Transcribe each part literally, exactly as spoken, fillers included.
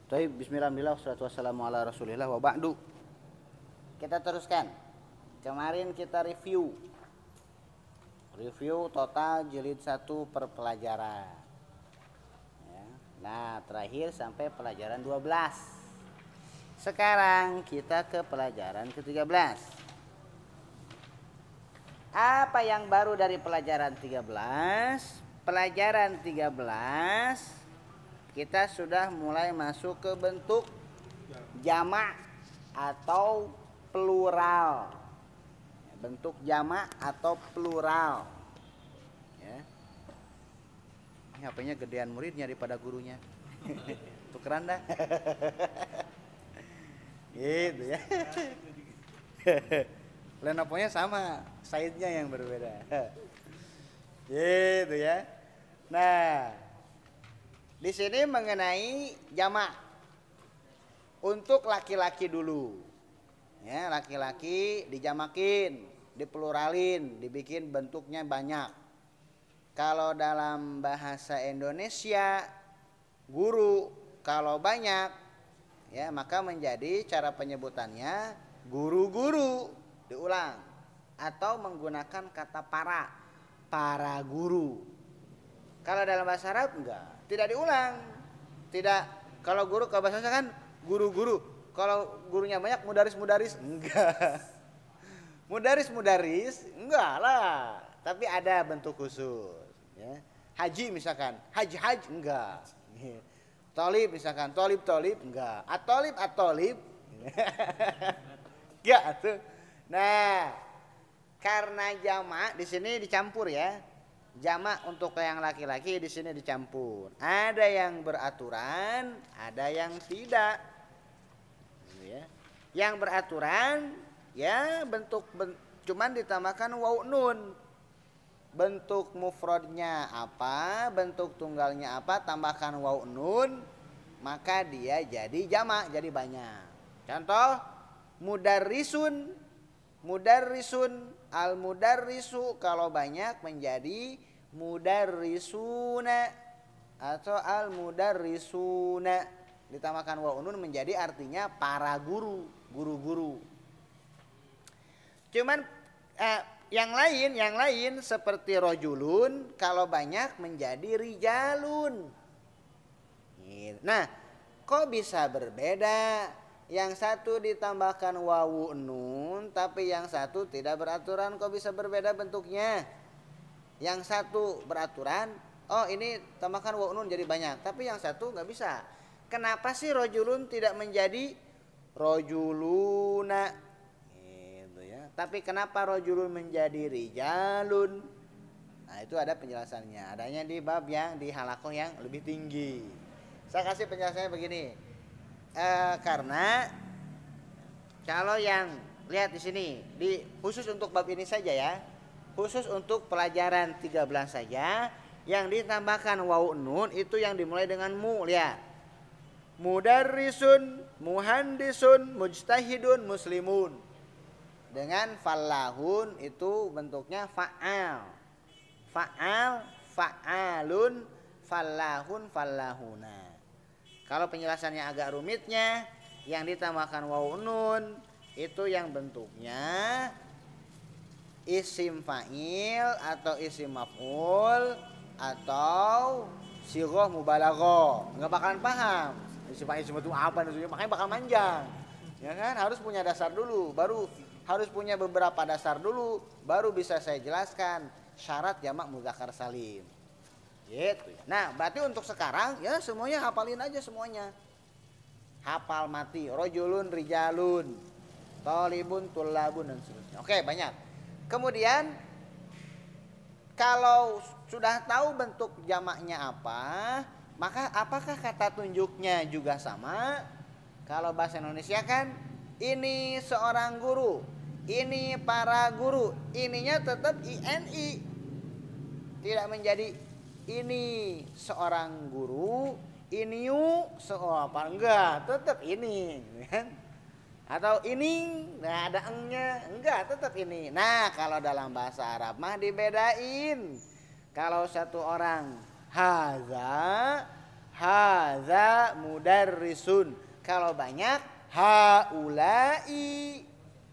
Baik, bismillah, wassalatu wassalamu ala rasulillah wa ba'du. Kita teruskan. Kemarin kita review. Review total jilid satu per pelajaran. Ya. Nah, terakhir sampai pelajaran dua belas. Sekarang kita ke pelajaran ke tiga belas. Apa yang baru dari pelajaran tiga belas? Pelajaran tiga belas kita sudah mulai masuk ke bentuk jamak atau plural. Bentuk jamak atau plural. Ya. Ini H P-nya gedean muridnya daripada gurunya. Tukeran dah. Gitu ya. Lenovonya sama, size-nya yang berbeda. Gitu ya. Nah, di sini mengenai jamak untuk laki-laki dulu. Ya, laki-laki dijamakin, dipluralin, dibikin bentuknya banyak. Kalau dalam bahasa Indonesia guru kalau banyak ya maka menjadi cara penyebutannya guru-guru, diulang atau menggunakan kata para, para guru. Kalau dalam bahasa Arab enggak, tidak diulang. Tidak, kalau guru kalau bahasa Indonesia kan guru-guru. Kalau gurunya banyak mudaris-mudaris enggak. Mudaris-mudaris enggak lah, tapi ada bentuk khusus ya. Haji misalkan, haji-haji enggak. Tolib misalkan, tolib-tolib enggak. Atolib atolib. Enggak tuh. Nah, karena jamak di sini dicampur ya. Jamak untuk yang laki-laki di sini dicampur. Ada yang beraturan, ada yang tidak. Ya. Yang beraturan ya bentuk ben, cuman ditambahkan waw nun. Bentuk mufradnya apa, bentuk tunggalnya apa, tambahkan waw nun, maka dia jadi jamak, jadi banyak. Contoh mudarrisun, mudarrisun, al mudarrisu kalau banyak menjadi mudarrisuna atau al mudarrisuna, ditambahkan waw nun menjadi artinya para guru, guru-guru. Cuman eh, yang lain, yang lain seperti rojulun kalau banyak menjadi rijalun. Nah, kok bisa berbeda? Yang satu ditambahkan wawu nun, tapi yang satu tidak beraturan, kok bisa berbeda bentuknya? Yang satu beraturan, oh ini tambahkan wawu nun jadi banyak, tapi yang satu nggak bisa. Kenapa sih rojulun tidak menjadi rojuluna? Gitu ya. Tapi kenapa rojulun menjadi rijalun? Nah itu ada penjelasannya. Adanya di bab yang di halakoh yang lebih tinggi. Saya kasih penjelasannya begini. E, karena kalau yang lihat di sini, di khusus untuk bab ini saja ya. Khusus untuk pelajaran tiga belas saja, yang ditambahkan wawu nun itu yang dimulai dengan mu, lihat. Mudarrisun, muhandisun, mujtahidun, muslimun. Dengan fallahun itu bentuknya fa'al. Fa'al, fa'alun, fallahun, fallahuna. Kalau penjelasannya agak rumitnya, yang ditambahkan wawu nun itu yang bentuknya isim fa'il atau isim maf'ul atau sighah mubalaghah. Enggak bakalan paham. Isim fa'il isim itu apa maksudnya? Makanya bakal manjang. Ya kan? Harus punya dasar dulu, baru harus punya beberapa dasar dulu, baru bisa saya jelaskan syarat jamak mudzakkar salim. Gitu. Nah, berarti untuk sekarang ya semuanya hafalin aja semuanya. Hafal mati, rojulun, rijalun, tolibun, tulabun dan seterusnya. Oke, banyak. Kemudian kalau sudah tahu bentuk jamaknya apa, maka apakah kata tunjuknya juga sama? Kalau bahasa Indonesia kan ini seorang guru, ini para guru, ininya tetap ini. Tidak menjadi ini seorang guru, ini seorang apa enggak, tetap ini kan? Atau ini nggak ada engnya, enggak, tetap ini. Nah, kalau dalam bahasa Arab mah dibedain. Kalau satu orang haza, Hadza mudarrisun. Kalau banyak haulai.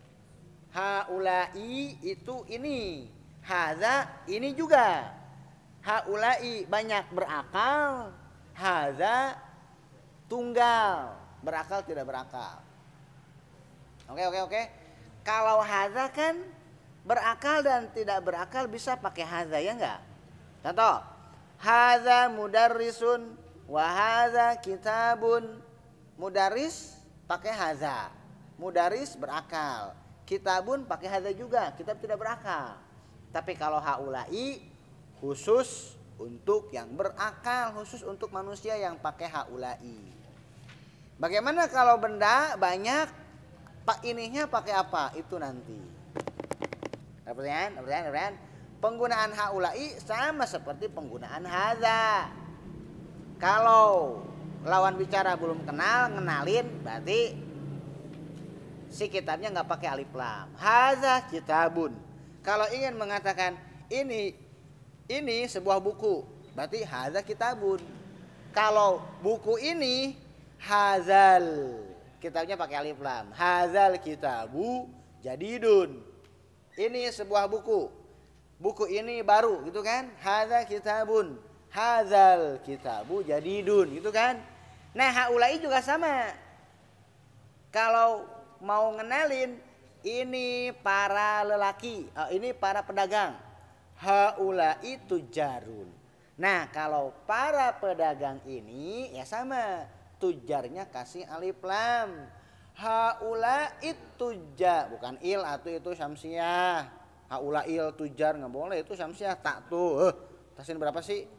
Haulai itu ini. Hadza ini juga. Haulai banyak berakal. Hadza tunggal. Berakal tidak berakal. Oke oke oke. Kalau hadza kan berakal dan tidak berakal bisa pakai hadza ya enggak? Contoh, hadza mudarrisun wa hadza kitabun. Mudarris pakai hadza. Mudarris berakal. Kitabun pakai hadza juga. Kitab tidak berakal. Tapi kalau haulai khusus untuk yang berakal, khusus untuk manusia yang pakai haulai. Bagaimana kalau benda banyak? Pak ininya pakai apa? Itu nanti. Ada pertanyaan? Ada pertanyaan? Ada pertanyaan? Penggunaan haulai sama seperti penggunaan hadza. Kalau lawan bicara belum kenal, ngenalin, berarti si kitabnya nggak pakai alif lam. Hadza kitabun. Kalau ingin mengatakan ini ini sebuah buku, berarti hadza kitabun. Kalau buku ini hadzal, kitabnya pakai alif lam. Hadzal kitabu jadidun. Ini sebuah buku. Buku ini baru gitu kan? Hadza kitabun. Hadzal kitabu jadidun gitu kan? Nah, haulai juga sama. Kalau mau ngenalin ini para lelaki, oh, ini para pedagang. Haulai tujarun. Nah, kalau para pedagang ini ya sama. Tujarnya kasih alif lam. Haula tujar, bukan il atau itu syamsiah. Haula il tujar nggak boleh, itu syamsiah tak tuh. Eh, tasin berapa sih?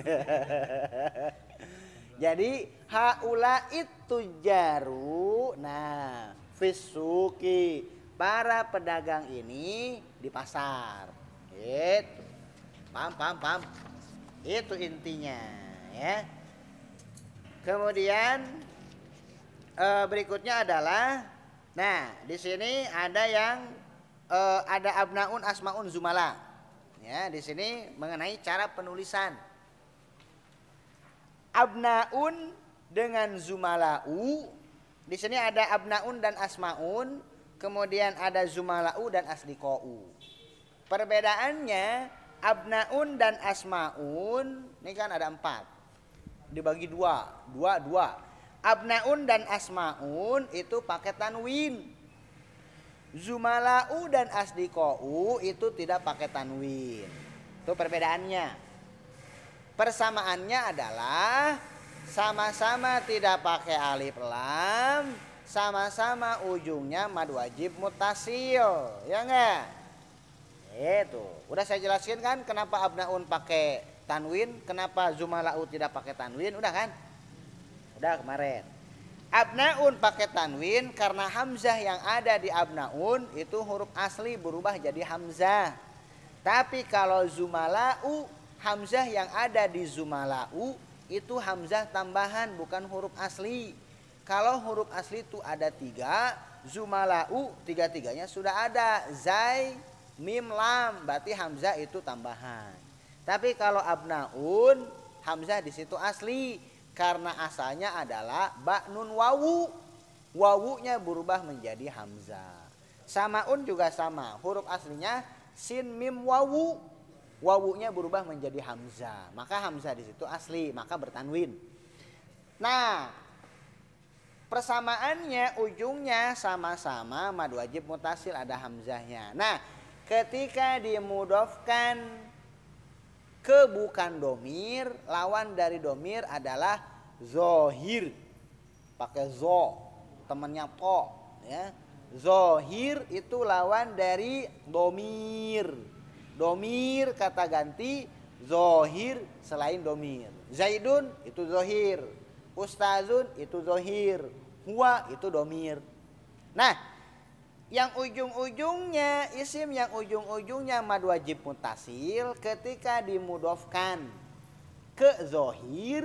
Jadi haula tujaru. Nah, fisuki, para pedagang ini di pasar. Gitu. Paham, paham, paham. Itu intinya, ya. Kemudian e, berikutnya adalah, nah di sini ada yang e, ada abnaun, asmaun, zumala. Ya, di sini mengenai cara penulisan. Abnaun dengan zumalau. Di sini ada abnaun dan asmaun, kemudian ada zumalau dan asdiqou. Perbedaannya abnaun dan asmaun, ini kan ada empat. Dibagi dua, dua, dua. Abnaun dan asmaun itu pakai tanwin. Zumalau dan asdiqou itu tidak pakai tanwin. Itu perbedaannya. Persamaannya adalah sama-sama tidak pakai alif lam, sama-sama ujungnya mad wajib mutasil, ya enggak? Itu. Udah saya jelaskan kan kenapa abnaun pakai tanwin, kenapa zumalau tidak pakai tanwin, udah kan? Udah kemarin. Abnaun pakai tanwin karena hamzah yang ada di abnaun itu huruf asli berubah jadi hamzah. Tapi kalau zumalau, hamzah yang ada di zumalau itu hamzah tambahan bukan huruf asli. Kalau huruf asli itu ada tiga, zumalau tiga-tiganya sudah ada. Zai, mim, lam, berarti hamzah itu tambahan. Tapi kalau abnaun, hamzah di situ asli karena asalnya adalah ba nun wawu. Wawunya berubah menjadi hamzah. Samaun juga sama, huruf aslinya sin mim wawu. Wawunya berubah menjadi hamzah. Maka hamzah di situ asli, maka bertanwin. Nah, persamaannya ujungnya sama-sama mad wajib mutasil ada hamzahnya. Nah, ketika dimudofkan ke bukan domir, lawan dari domir adalah zohir, pakai zo, temannya po, ya. Zohir itu lawan dari domir. Domir kata ganti, zohir selain domir. Zaidun itu zohir, ustazun itu zohir, huwa itu domir. Nah, yang ujung-ujungnya, isim yang ujung-ujungnya mad wajib mutasil ketika dimudofkan ke zohir,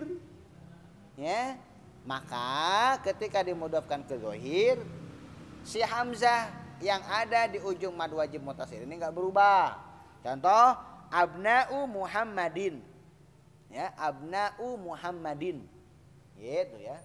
ya, maka ketika dimudofkan ke zohir, si hamzah yang ada di ujung mad wajib mutasil ini nggak berubah. Contoh, abna'u Muhammadin, ya, abna'u Muhammadin. Gitu ya.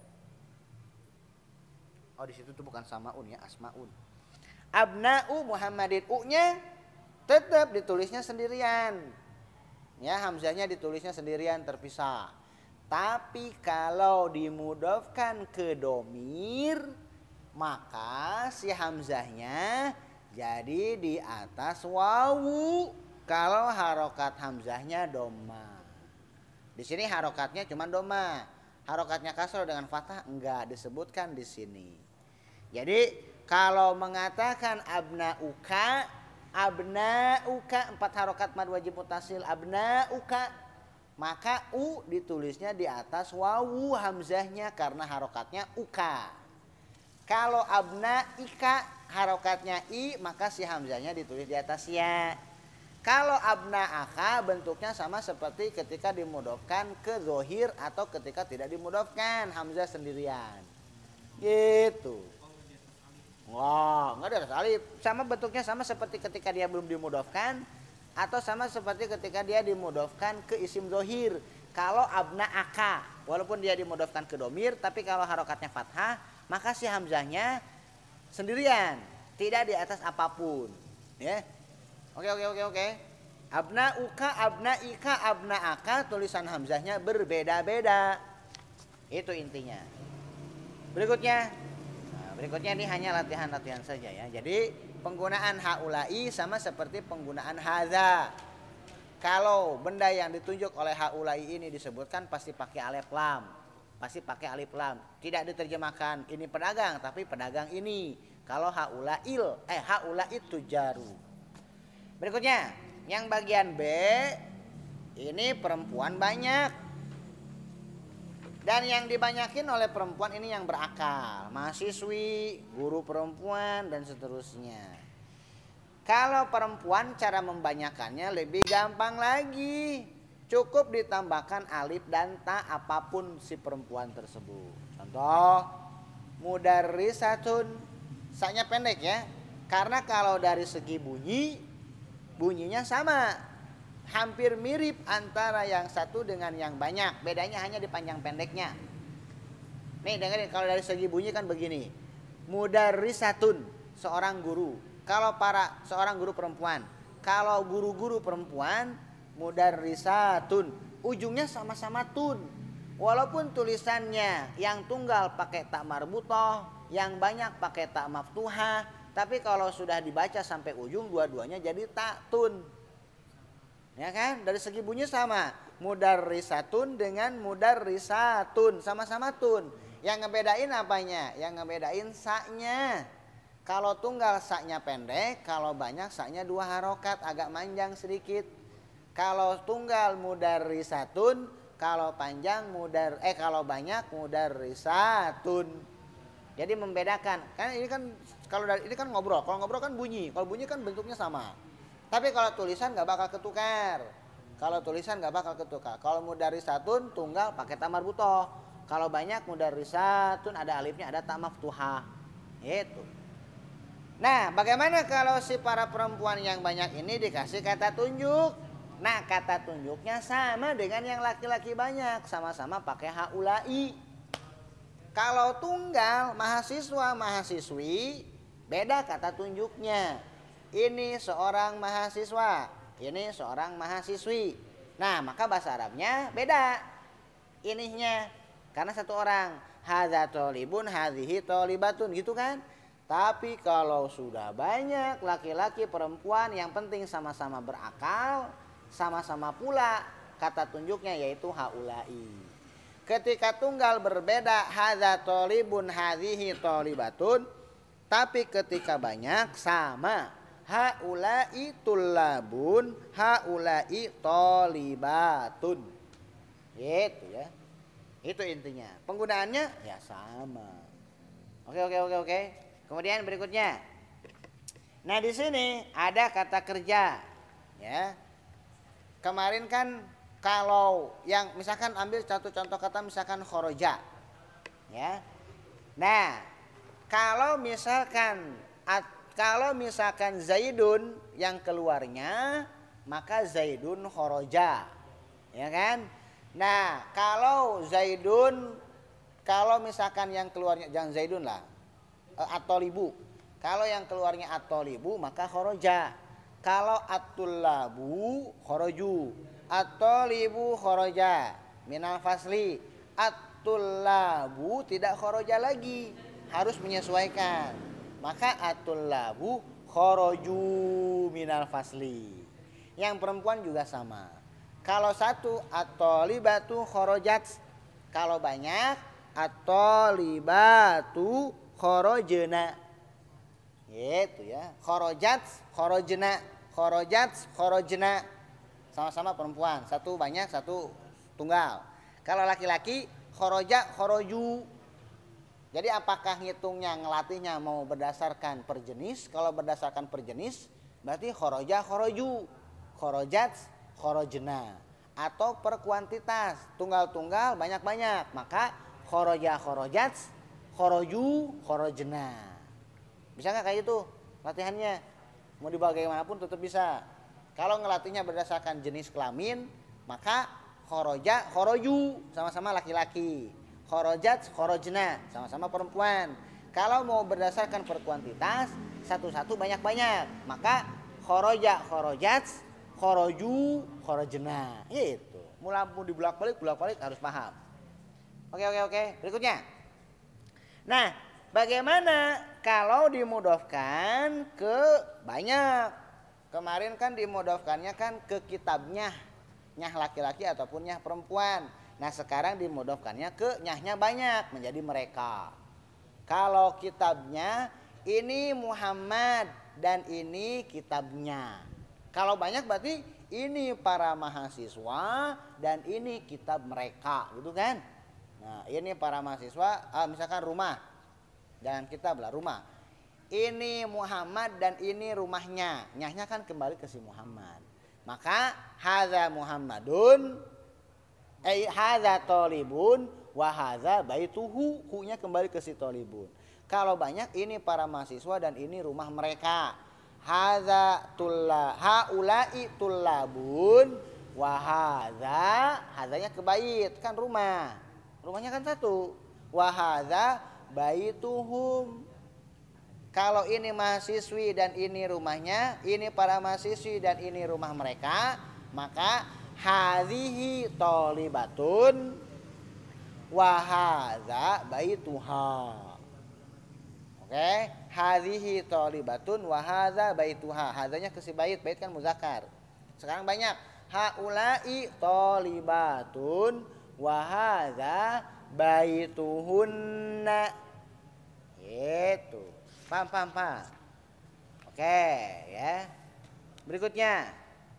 Oh di situ tuh bukan samaun ya, asmaun. Abna'u Muhammadin, u-nya tetap ditulisnya sendirian. Ya, hamzahnya ditulisnya sendirian terpisah. Tapi kalau dimudofkan ke domir, maka si hamzahnya jadi di atas wawu. Kalau harokat hamzahnya doma. Di sini harokatnya cuma doma. Harokatnya kasroh dengan fathah enggak disebutkan di sini. Jadi kalau mengatakan abna'uka, abna'uka empat harokat mad wajib mutasil abna'uka, maka u ditulisnya di atas wawu hamzahnya karena harokatnya uka. Kalau abna'ika harokatnya i, maka si hamzahnya ditulis di atas ya. Kalau abna'aka bentuknya sama seperti ketika dimudofkan ke zohir atau ketika tidak dimudofkan hamzah sendirian. Gitu. Wah, enggak ada atas alif. Sama bentuknya sama seperti ketika dia belum dimudofkan atau sama seperti ketika dia dimudofkan ke isim zohir. Kalau abna'aka, walaupun dia dimudofkan ke domir, tapi kalau harokatnya fathah, maka si hamzahnya sendirian, tidak di atas apapun. Ya. Oke oke oke oke. Abna'uka, abna'ika, abna'aka tulisan hamzahnya berbeda-beda. Itu intinya. Berikutnya. Nah, berikutnya ini hanya latihan-latihan saja ya. Jadi penggunaan haulai sama seperti penggunaan hadza. Kalau benda yang ditunjuk oleh haulai ini disebutkan pasti pakai alif lam. Pasti pakai alif lam. Tidak diterjemahkan ini pedagang tapi pedagang ini. Kalau haulail eh haulai tujaru. Berikutnya, yang bagian B ini perempuan banyak. Dan yang dibanyakin oleh perempuan ini yang berakal, mahasiswi, guru perempuan dan seterusnya. Kalau perempuan cara membanyakannya lebih gampang lagi. Cukup ditambahkan alif dan ta apapun si perempuan tersebut. Contoh, mudarrisatun, sa-nya pendek ya. Karena kalau dari segi bunyi bunyinya sama, hampir mirip antara yang satu dengan yang banyak. Bedanya hanya di panjang pendeknya. Nih dengerin, kalau dari segi bunyi kan begini. Mudarrisatun, seorang guru. Kalau para seorang guru perempuan. Kalau guru-guru perempuan, mudarrisatun, ujungnya sama-sama tun. Walaupun tulisannya yang tunggal pakai ta marbutoh, yang banyak pakai ta maftuhah, tapi kalau sudah dibaca sampai ujung dua-duanya jadi ta'tun. Ya kan? Dari segi bunyi sama. Mudarrisatun dengan mudarrisatun, sama-sama tun. Yang ngebedain apanya? Yang ngebedain sa-nya. Kalau tunggal sa-nya pendek, kalau banyak sa-nya dua harokat, agak manjang sedikit. Kalau tunggal mudarrisatun, kalau panjang mudar eh kalau banyak mudarrisatun. Jadi membedakan, kan ini kan kalau dari ini kan ngobrol, kalau ngobrol kan bunyi, kalau bunyi kan bentuknya sama. Tapi kalau tulisan nggak bakal ketukar. Kalau tulisan nggak bakal ketukar. Kalau mudarrisatun tunggal pakai ta marbutoh. Kalau banyak mudarrisatun ada alifnya, ada ta maftuhah. Itu. Nah, bagaimana kalau si para perempuan yang banyak ini dikasih kata tunjuk? Nah, kata tunjuknya sama dengan yang laki-laki banyak, sama-sama pakai haulai. Kalau tunggal mahasiswa mahasiswi beda kata tunjuknya. Ini seorang mahasiswa, ini seorang mahasiswi. Nah, maka bahasa Arabnya beda. Ininya karena satu orang, hadza thalibun, hadhihi thalibatun gitu kan. Tapi kalau sudah banyak laki-laki perempuan yang penting sama-sama berakal, sama-sama pula kata tunjuknya yaitu haulai. Ketika tunggal berbeda, hadza thalibun, hadhihi thalibatun, tapi ketika banyak sama, haulai tullabun, haulai thalibatun. Gitu ya. Itu intinya. Penggunaannya ya sama. Oke oke oke oke. Kemudian berikutnya. Nah, di sini ada kata kerja. Ya. Kemarin kan kalau yang misalkan ambil satu contoh kata misalkan khoroja. Ya. Nah, kalau misalkan kalau misalkan Zaidun yang keluarnya, maka Zaidun khoroja. Ya kan? Nah, kalau Zaidun Kalau misalkan yang keluarnya jangan Zaidun lah, e, atolibu. Kalau yang keluarnya atolibu maka khoroja. Kalau atulabu khoroju. Atolibu khoroja. Minal fasli. Atulabu tidak khoroja lagi. Harus menyesuaikan. Maka atulabu khoroju minal fasli. Yang perempuan juga sama. Kalau satu atolibatu khorojat. Kalau banyak atolibatu khorojena. Gitu ya. Khorojat, khorojena, khorojat, khorojena. Sama-sama perempuan. Satu banyak, satu tunggal. Kalau laki-laki khoroja, khoroju. Jadi apakah ngitungnya, ngelatihnya mau berdasarkan per jenis? Kalau berdasarkan per jenis, berarti khoroja, khoroju. Khorojat, khorojena. Atau per kuantitas. Tunggal-tunggal, banyak-banyak. Maka khoroja, khorojat, khoroju, khorojena. Bisa nggak kayak gitu latihannya? Mau dibawa bagaimanapun tetap bisa. Kalau ngelatihnya berdasarkan jenis kelamin, maka khoroja, khoroju, sama-sama laki-laki. Khorojat, khorojna, sama-sama perempuan. Kalau mau berdasarkan per kuantitas, satu-satu banyak-banyak, maka khoroja, khorojat, khoroju, khorojna. Gitu. Mulai mau dibulak-balik, bulak-balik harus paham. Oke, oke, oke. Berikutnya. Nah, bagaimana kalau dimudofkan ke banyak? Kemarin kan dimudofkannya kan ke kitabnya, nyah laki-laki ataupun nyah perempuan. Nah sekarang dimudofkannya ke nyahnya banyak menjadi mereka. Kalau kitabnya ini Muhammad dan ini kitabnya. Kalau banyak berarti ini para mahasiswa dan ini kitab mereka, gitu kan? Nah ini para mahasiswa, ah, misalkan rumah, jangan kitab lah, rumah. Ini Muhammad dan ini rumahnya. Nyahnya kan kembali ke si Muhammad. Maka hadza Muhammadun, eh hadza tolibun wa hadza baituhu. Hu-nya kembali ke si tolibun. Kalau banyak ini para mahasiswa dan ini rumah mereka. Hadza tulla haula'i tullabun wa hadza, hadzanya ke bait kan rumah. Rumahnya kan satu. Wa hadza baituhum. Kalau ini mahasiswi dan ini rumahnya, ini para mahasiswi dan ini rumah mereka, maka hadhihi tholibatun wa hadza baituha. Oke, hadhihi tholibatun wa hadza baituha. Hadzanya ke si bait, bait kan muzakkar. Sekarang banyak. Haula'i tholibatun wa hadza baituhunna. Gitu. Paham, paham, paham. Oke, ya. Berikutnya.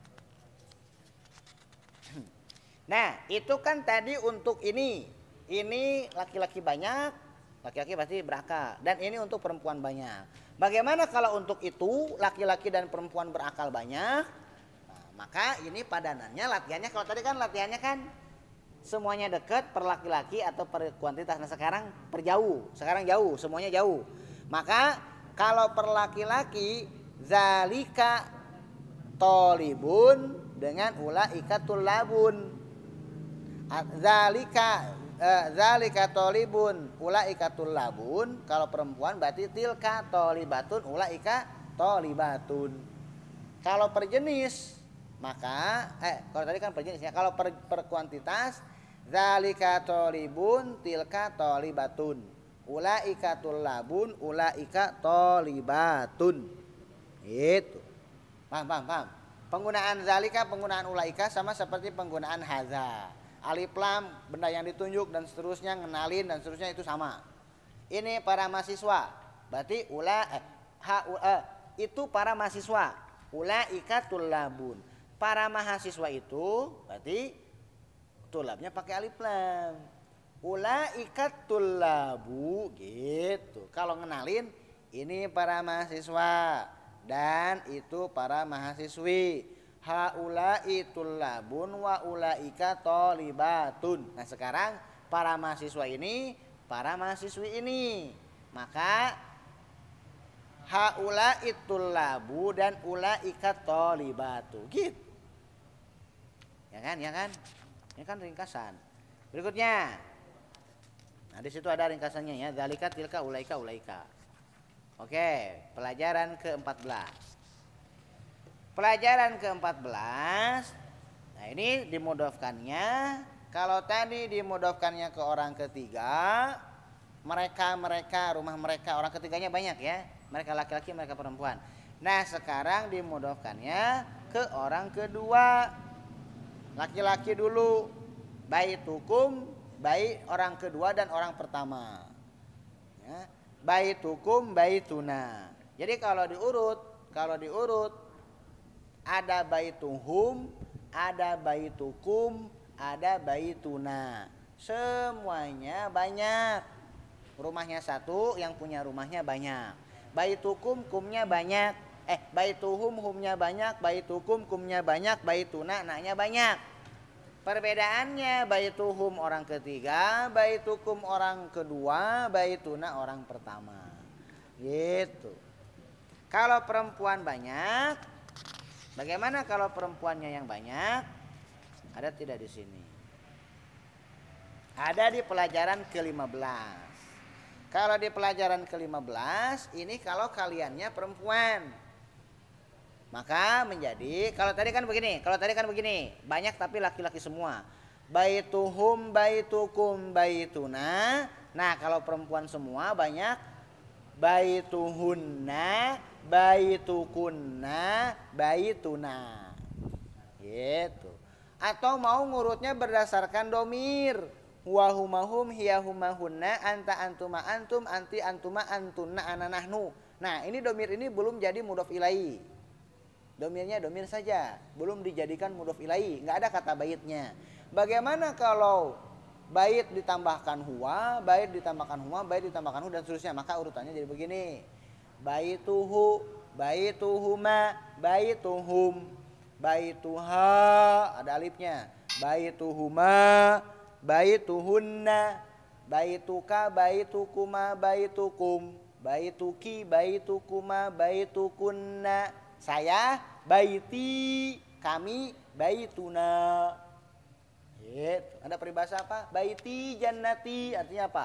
Nah, itu kan tadi untuk ini. Ini laki-laki banyak, laki-laki pasti berakal. Dan ini untuk perempuan banyak. Bagaimana kalau untuk itu laki-laki dan perempuan berakal banyak? Nah, maka ini padanannya, latihannya. Kalau tadi kan latihannya kan semuanya dekat per laki-laki atau per kuantitas. Nah sekarang per jauh. Sekarang jauh, semuanya jauh. Maka kalau per laki-laki zalika tolibun dengan ulaika tulabun. Zalika eh, zalika tolibun ulaika tulabun. Kalau perempuan berarti tilka tolibatun ulaika tolibatun. Kalau per jenis maka eh kalau tadi kan per jenisnya, kalau per, per kuantitas zalika tolibun tilka tolibatun. Ulaika tulabun, ulaika tolibatun. Itu. Paham, paham, paham. Penggunaan zalika, penggunaan ulaika sama seperti penggunaan hadza. Alif lam, benda yang ditunjuk dan seterusnya, ngenalin dan seterusnya itu sama. Ini para mahasiswa. Berarti ula eh, ha, eh, itu para mahasiswa. Ulaika tulabun. Para mahasiswa itu berarti tulabnya pakai alif lam. Ulaika tullabu gitu. Kalau ngenalin ini para mahasiswa dan itu para mahasiswi. Haula'i tullabun wa ulaika tholibatun. Nah, sekarang para mahasiswa ini, para mahasiswi ini. Maka haula'i tullabu dan ulaika tholibatu. Gitu. Ya kan? Ya kan? Ini kan ringkasan. Berikutnya. Nah, Nah, di situ ada ringkasannya ya, dzalika tilka ulaika ulaika. Oke, pelajaran keempat belas. Pelajaran keempat belas. Nah, ini dimudofkannya. Kalau tadi dimudofkannya ke orang ketiga, mereka mereka rumah mereka, orang ketiganya banyak ya. Mereka laki-laki, mereka perempuan. Nah, sekarang dimudofkannya ke orang kedua. Laki-laki dulu. Baitukum, bait orang kedua dan orang pertama. Ya. Baitukum baituna. Jadi kalau diurut, kalau diurut ada baituhum, ada baitukum, ada baituna. Semuanya banyak. Rumahnya satu, yang punya rumahnya banyak. Baitukum kumnya banyak. Eh, baituhum humnya banyak, baitukum kumnya banyak, baituna naknya banyak. Perbedaannya baituhum orang ketiga, baitukum orang kedua, baituna orang pertama. Gitu. Kalau perempuan banyak, bagaimana kalau perempuannya yang banyak? Ada tidak di sini? Ada di pelajaran ke lima belas. Kalau di pelajaran ke lima belas, ini kalau kaliannya perempuan. Maka menjadi, kalau tadi kan begini, kalau tadi kan begini, banyak tapi laki-laki semua. Baituhum, baitukum, baituna. Nah, kalau perempuan semua banyak baituhunna, baitukunna, baituna. Gitu. Atau mau ngurutnya berdasarkan domir. Wahumahum hiyahumahunna anta antuma antum anti antuma antunna ananahnu. Nah, ini domir ini belum jadi mudhof ilaihi. Domirnya domir saja, belum dijadikan mudhof ilaihi, enggak ada kata baitnya. Bagaimana kalau bait ditambahkan huwa, bait ditambahkan huma, bait ditambahkan hu dan seterusnya? Maka urutannya jadi begini. Baituhu, baituhuma, baituhum, baituha, ada alifnya. Baituhuma, baituhunna, baituka, baitukuma, baitukum, baituki, baitukuma, baitukunna. Saya, baiti, kami, baituna. Gitu. Ada peribahasa apa? Baiti jannati, artinya apa?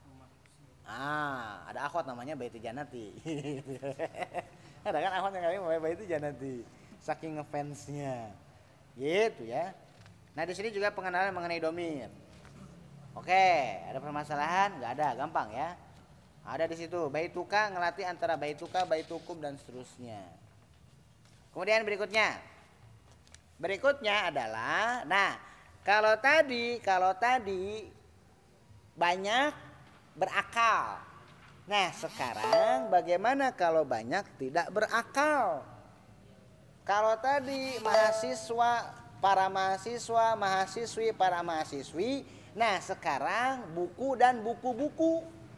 Ah, ada akhwat namanya baiti jannati. Ada kan akhwat yang kami baiti jannati. Saking ngefansnya. Gitu ya. Nah, di sini juga pengenalan mengenai domir. Oke, ada permasalahan? Enggak ada, gampang ya. Ada di situ, baituka ngelatih antara baituka, baitukum dan seterusnya. Kemudian berikutnya. Berikutnya adalah, nah, kalau tadi, kalau tadi banyak berakal. Nah, sekarang bagaimana kalau banyak tidak berakal? Kalau tadi mahasiswa, para mahasiswa, mahasiswi, para mahasiswi. Nah, sekarang buku dan buku-buku.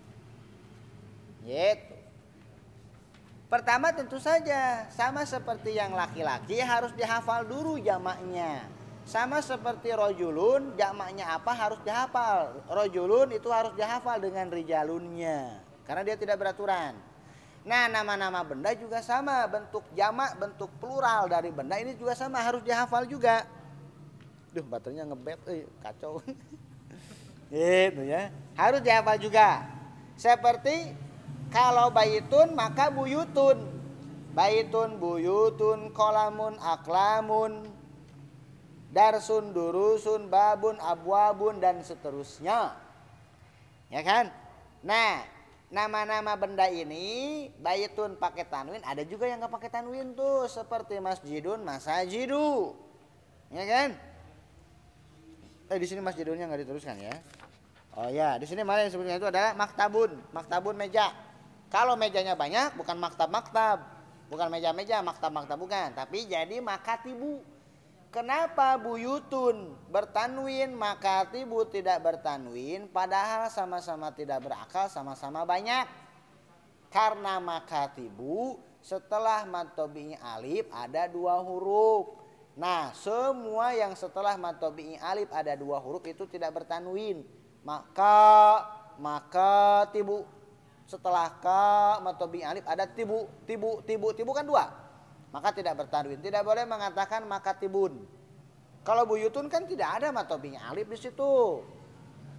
Gitu. Pertama tentu saja sama seperti yang laki-laki harus dihafal dulu jamaknya. Sama seperti rojulun, jamaknya apa harus dihafal. Rojulun itu harus dihafal dengan rijalunnya, karena dia tidak beraturan. Nah, nama-nama benda juga sama, bentuk jamak, bentuk plural dari benda ini juga sama, harus dihafal juga. Duh, baterainya ngebet, eh, kacau. Gitu ya, harus dihafal juga. Seperti kalau baitun maka buyutun. Baitun, buyutun, kolamun, aklamun, darsun, durusun, babun, abwabun dan seterusnya. Ya kan? Nah, nama-nama benda ini baitun pakai tanwin, ada juga yang enggak pakai tanwin tuh, seperti masjidun, masajidu. Ya kan? Eh, di sini masjidunnya enggak diteruskan ya. Oh ya, di sini malah yang sebutnya itu adalah maktabun, maktabun meja. Kalau mejanya banyak bukan maktab-maktab, bukan meja-meja, maktab-maktab bukan, tapi jadi makatibu. Kenapa buyutun bertanwin, makatibu tidak bertanwin, padahal sama-sama tidak berakal, sama-sama banyak? Karena makatibu setelah mad tabi'i alif ada dua huruf. Nah, semua yang setelah mad tabi'i alif ada dua huruf itu tidak bertanwin. Maka makatibu. Setelah ka matobi alif ada tibu, tibu, tibu, tibu kan dua. Maka tidak bertanwin. Tidak boleh mengatakan makatibun. Kalau buyutun kan tidak ada matobi alif di situ.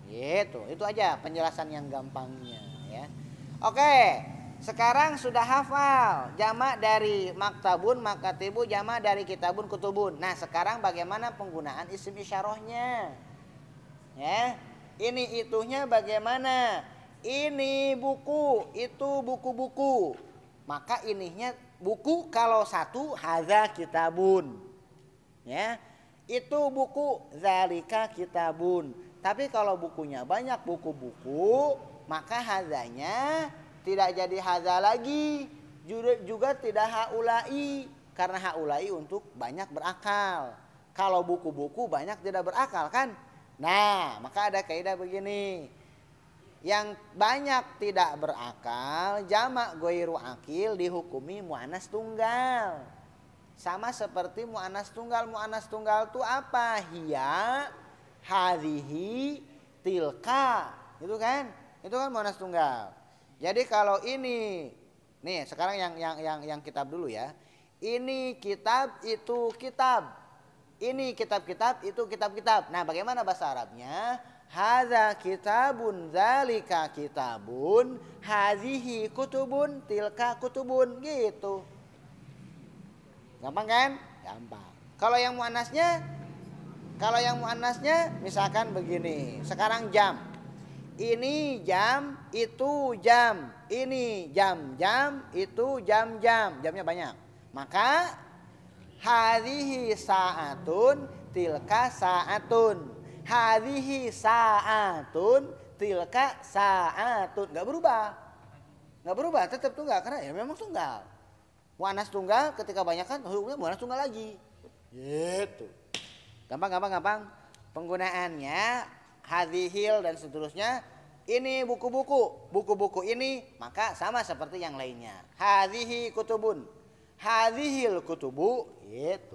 Gitu, itu aja penjelasan yang gampangnya ya. Oke, sekarang sudah hafal jamak dari maktabun, makatibu, jamak dari kitabun, kutubun. Nah, sekarang bagaimana penggunaan isim isyarahnya? Ya. Ini itunya bagaimana? Ini buku, itu buku-buku. Maka ininya buku kalau satu hadza kitabun. Ya. Itu buku zalika kitabun. Tapi kalau bukunya banyak buku-buku, maka hadzanya tidak jadi hadza lagi. Juga, juga tidak haulai, karena haulai untuk banyak berakal. Kalau buku-buku banyak tidak berakal kan? Nah, maka ada kaidah begini. Yang banyak tidak berakal, jamak ghairu akil dihukumi muannas tunggal. Sama seperti muannas tunggal. Muannas tunggal itu apa? Hiya, hadhihi, tilka. Itu kan? Itu kan muannas tunggal. Jadi kalau ini, nih sekarang yang yang yang yang kitab dulu ya. Ini kitab, itu kitab. Ini kitab-kitab, itu kitab-kitab. Nah, bagaimana bahasa Arabnya? Hadza kitabun, zalika kitabun, hazihi kutubun, tilka kutubun, gitu. Gampang kan? Gampang. Kalau yang muannasnya, kalau yang muannasnya misalkan begini. Sekarang jam. Ini jam, itu jam. Ini jam-jam, itu jam-jam. Jamnya banyak. Maka hadhihi sa'atun, tilka sa'atun. Hadhihi sa'atun, tilka sa'atun. Enggak berubah. Enggak berubah, tetap tunggal karena ya memang tunggal. Muannas tunggal ketika banyak kan hukumnya muannas tunggal lagi. Gitu. Gampang gampang gampang. Penggunaannya hadhihil dan seterusnya. Ini buku-buku, buku-buku ini maka sama seperti yang lainnya. Hadhihi kutubun. Hadhihil kutubu itu.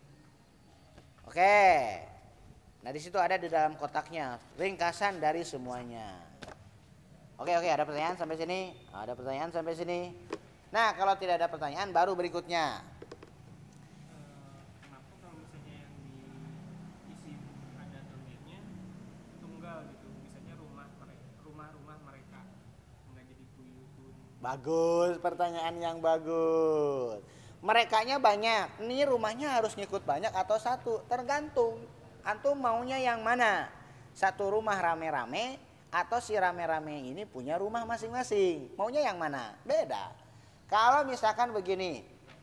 Oke. Nah, di situ ada di dalam kotaknya ringkasan dari semuanya. Oke, oke, ada pertanyaan sampai sini? Ada pertanyaan sampai sini? Nah, kalau tidak ada pertanyaan baru berikutnya. Kenapa kalau misalnya yang di isim ada domirnya tunggal gitu, misalnya rumah mereka, rumah-rumah mereka nggak jadi buyutun. Bagus, pertanyaan yang bagus. Merekanya banyak. Ini rumahnya harus ngikut banyak atau satu? Tergantung. Antum maunya yang mana? Satu rumah rame-rame atau si rame-rame ini punya rumah masing-masing? Maunya yang mana? Beda. Kalau misalkan begini.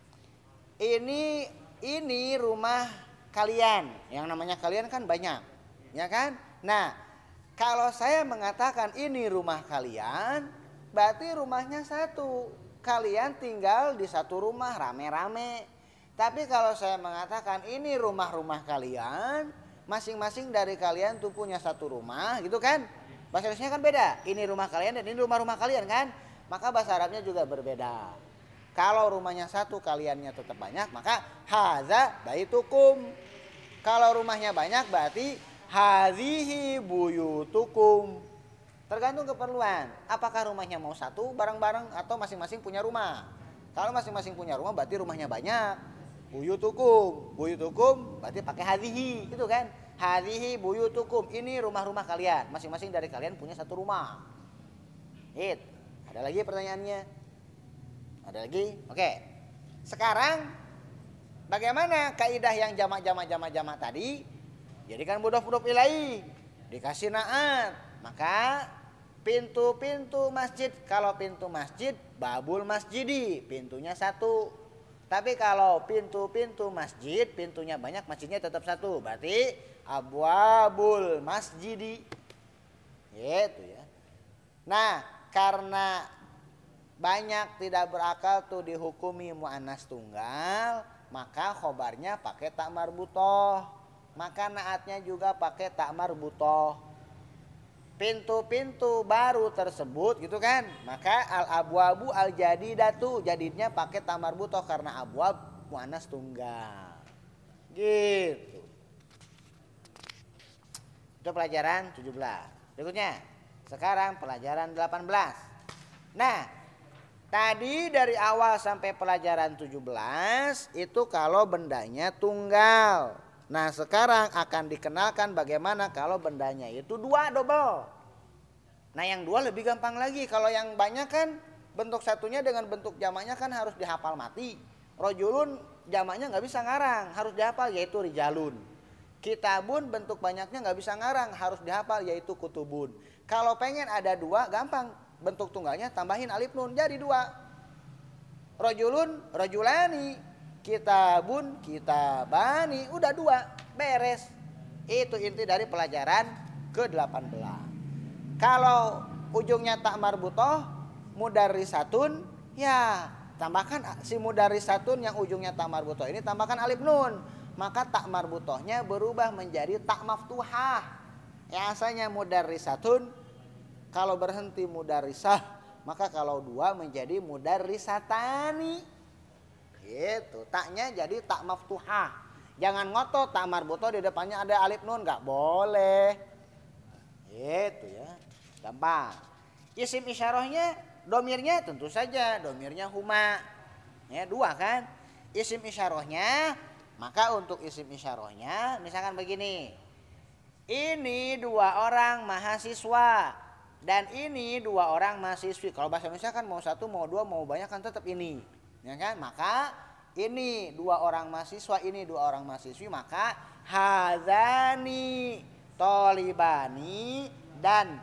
Ini ini rumah kalian. Yang namanya kalian kan banyak. Ya kan? Nah, kalau saya mengatakan ini rumah kalian, berarti rumahnya satu. Kalian tinggal di satu rumah rame-rame. Tapi kalau saya mengatakan ini rumah-rumah kalian, masing-masing dari kalian tuh punya satu rumah, gitu kan? Bahasa Indonesia kan beda. Ini rumah kalian dan ini rumah-rumah kalian kan? Maka bahasa Arabnya juga berbeda. Kalau rumahnya satu, kaliannya tetap banyak, maka hadza baitukum. Kalau rumahnya banyak berarti hazihi buyutukum. Tergantung keperluan. Apakah rumahnya mau satu bareng-bareng atau masing-masing punya rumah? Kalau masing-masing punya rumah berarti rumahnya banyak. Buyutukum, buyutukum berarti pakai hadhihi, gitu kan? Hadhihi buyutukum, ini rumah-rumah kalian. Masing-masing dari kalian punya satu rumah. It. Ada lagi pertanyaannya? Ada lagi? Oke. Sekarang bagaimana kaidah yang jamak-jamak jamak-jamak tadi? Jadikan mudhof-mudhof ilaih. Dikasih naat. Maka pintu-pintu masjid, kalau pintu masjid babul masjidi, pintunya satu. Tapi kalau pintu-pintu masjid, pintunya banyak, masjidnya tetap satu. Berarti abwabul masjidi. Gitu ya. Nah, karena banyak tidak berakal tuh dihukumi muannas tunggal, maka khobarnya pakai tak marbutoh. Maka naatnya juga pakai tak marbutoh. Pintu-pintu baru tersebut gitu kan, maka al abwabu al jadidatu, jadinya pakai tamar butoh karena abwab muannas tunggal gitu. Itu pelajaran tujuh belas. Berikutnya sekarang pelajaran delapan belas. Nah, tadi dari awal sampai pelajaran tujuh belas itu kalau bendanya tunggal. Nah sekarang akan dikenalkan bagaimana kalau bendanya itu dua double. Nah yang dua lebih gampang lagi. Kalau yang banyak kan bentuk satunya dengan bentuk jamaknya kan harus dihafal mati. Rojulun jamaknya nggak bisa ngarang, harus dihafal yaitu rijalun. Kitabun bentuk banyaknya nggak bisa ngarang, harus dihafal yaitu kutubun. Kalau pengen ada dua gampang, bentuk tunggalnya tambahin alif nun jadi dua. Rojulun rojulani, kitabun kitabani, udah dua, beres. Itu inti dari pelajaran ke delapan belas. Kalau ujungnya tak marbutoh mudarrisatun, ya tambahkan si mudarrisatun yang ujungnya tak marbutoh ini tambahkan alif nun, maka tak marbutohnya berubah menjadi tak maftuhah. Ya asalnya mudarrisatun, kalau berhenti mudarrisah, maka kalau dua menjadi mudarrisatani. Gitu, taknya jadi tak maftuhah. Jangan ngotot tak marbutoh di depannya ada alif nun, nggak boleh. Gitu ya, gampang. Isim isyarahnya, domirnya tentu saja domirnya huma, ya dua kan. Isim isyarahnya, maka untuk isim isyarahnya misalkan begini, ini dua orang mahasiswa dan ini dua orang mahasiswi. Kalau bahasa Indonesia kan mau satu mau dua mau banyak kan tetap ini, ya kan. Maka ini dua orang mahasiswa, ini dua orang mahasiswi, maka hazani tolibani dan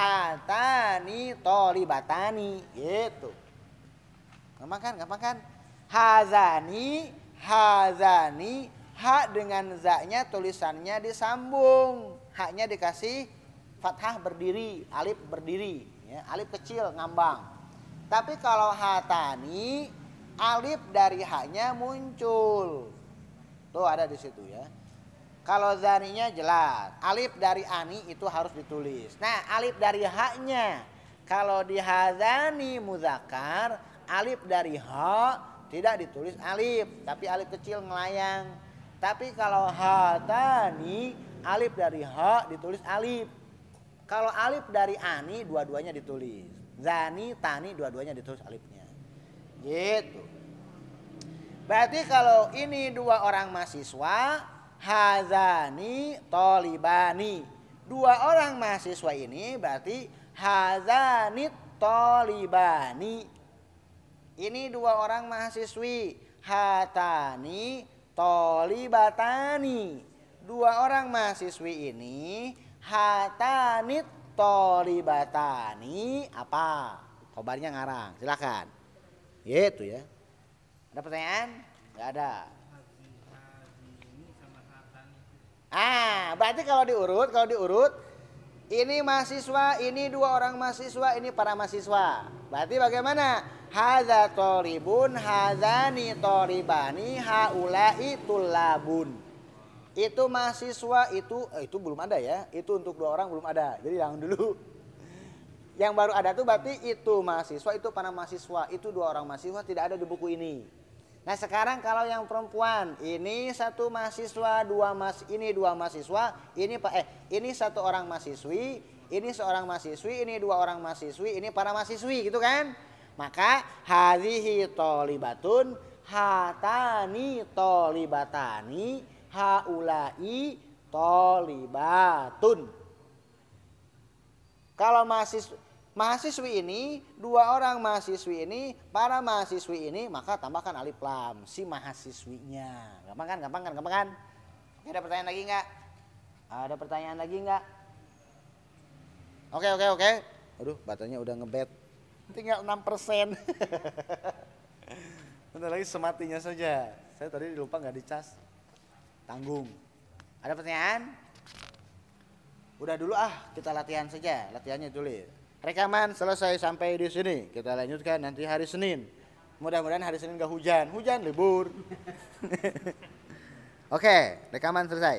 hatani tolibatani, gitu. Gampang kan? Gampang kan? Hazani, hazani, ha dengan za-nya tulisannya disambung, haknya dikasih fathah berdiri, alif berdiri, ya, alif kecil ngambang. Tapi kalau hatani, alif dari haknya muncul, tuh ada di situ ya. Kalau zaninya jelas, alif dari ani itu harus ditulis. Nah alif dari haknya, kalau di hazani muzakkar, alif dari ha tidak ditulis alif, tapi alif kecil ngelayang. Tapi kalau hatani, alif dari ha ditulis alif. Kalau alif dari ani, dua-duanya ditulis. Zani, tani, dua-duanya ditulis alifnya. Gitu. Berarti kalau ini dua orang mahasiswa, hazani tolibani, dua orang mahasiswa ini berarti hazani tolibani. Ini dua orang mahasiswi, hatani tolibatani. Dua orang mahasiswi ini hatani tolibatani apa? Khobarnya ngarang, silakan. Gitu ya. Ada pertanyaan? Enggak ada. Ah, berarti kalau diurut, kalau diurut, ini mahasiswa, ini dua orang mahasiswa, ini para mahasiswa. Berarti bagaimana? Hadza toribun, hadzani toribani, haula'i tullabun. Itu mahasiswa, itu eh, itu belum ada ya. Itu untuk dua orang belum ada. Jadi jangan dulu. Yang baru ada tuh berarti itu mahasiswa, itu para mahasiswa, itu dua orang mahasiswa tidak ada di buku ini. Nah sekarang kalau yang perempuan, ini satu mahasiswa, dua mas, ini dua mahasiswa, ini pak eh ini satu orang mahasiswi, ini seorang mahasiswi, ini dua orang mahasiswi, ini para mahasiswi, gitu kan? Maka hadhihi tolibatun, hatani tolibatani, haulai tolibatun. Kalau mahasiswa mahasiswi ini, dua orang mahasiswi ini, para mahasiswi ini, maka tambahkan alif lam si mahasiswinya. Gampang kan? Gampang kan? Gampang kan? Oke, ada pertanyaan lagi enggak? Ada pertanyaan lagi enggak? Oke, oke, oke. Aduh, baterainya udah ngebet. Tinggal enam persen. Bentar lagi sematinya saja. Saya tadi lupa nggak dicas. Tanggung. Ada pertanyaan? Udah dulu ah, kita latihan saja. Latihannya dulu. Rekaman selesai sampai di sini. Kita lanjutkan nanti hari Senin. Mudah-mudahan hari Senin gak hujan. Hujan libur. Oke, rekaman selesai.